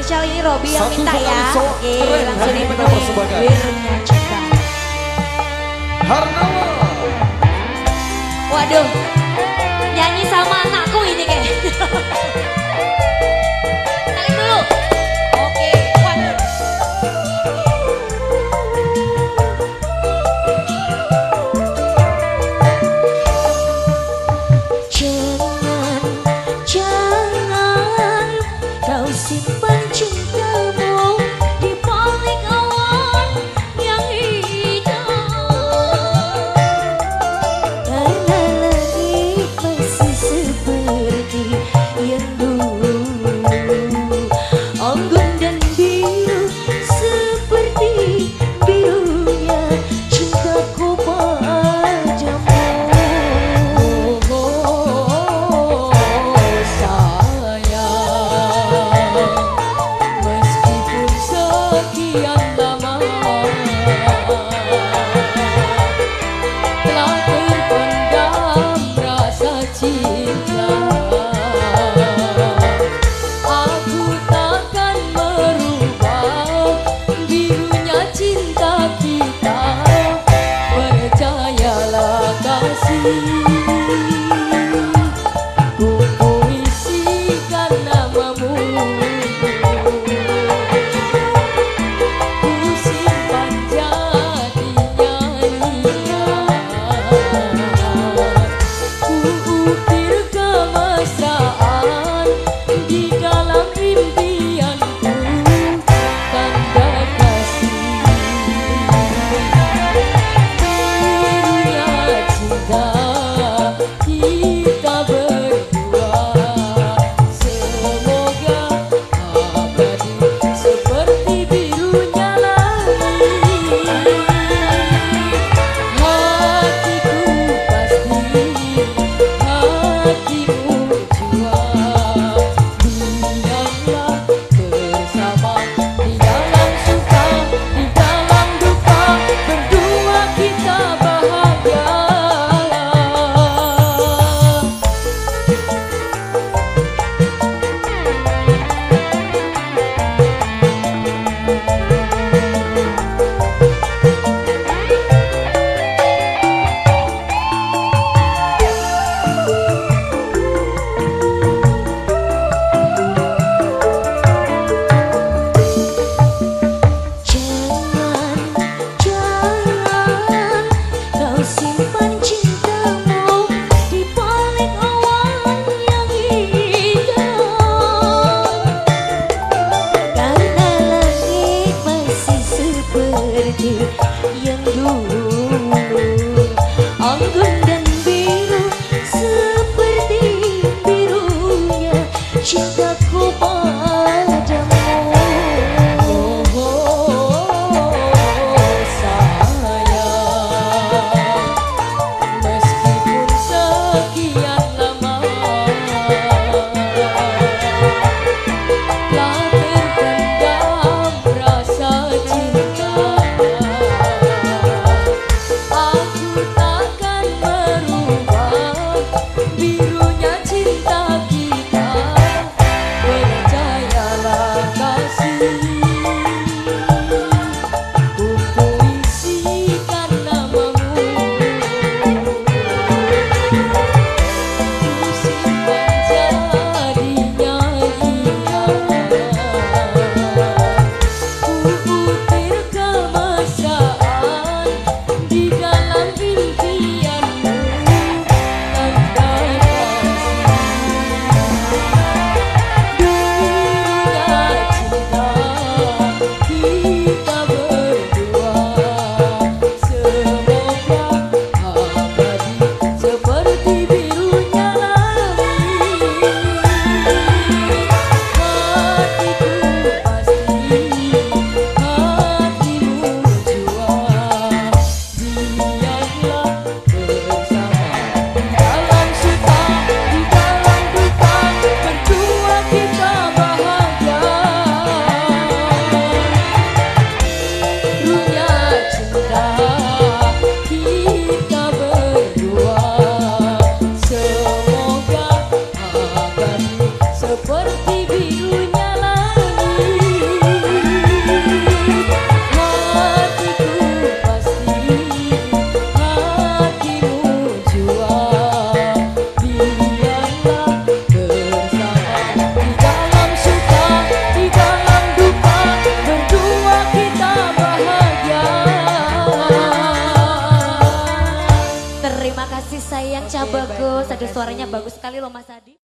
spesial ini Robi yang Satu minta ya. vokalis Oke, keren langsung hari ini kita dipenuhi. persembahkan. Birunya cinta. Harnawa. Waduh, nyanyi sama anakku ini kayak. Salim dulu. Oke, one. Jangan kau simpan cintamu di balik awan yang hitam. Karena langit masih seperti yang dulu, anggun dan biru seperti birunya cintaku padamu. Meskipun sekian lama telah terpendam rasa cinta, aku takkan merubah birunya cinta kita. Percayalah kasih, ku puisikan namamu. Yang dulu, anggun dan biru seperti birunya cintaku padamu. Sayang, meskipun sekian lama telah terpendam rasa cinta, suaranya bagus sekali loh Mas Adi.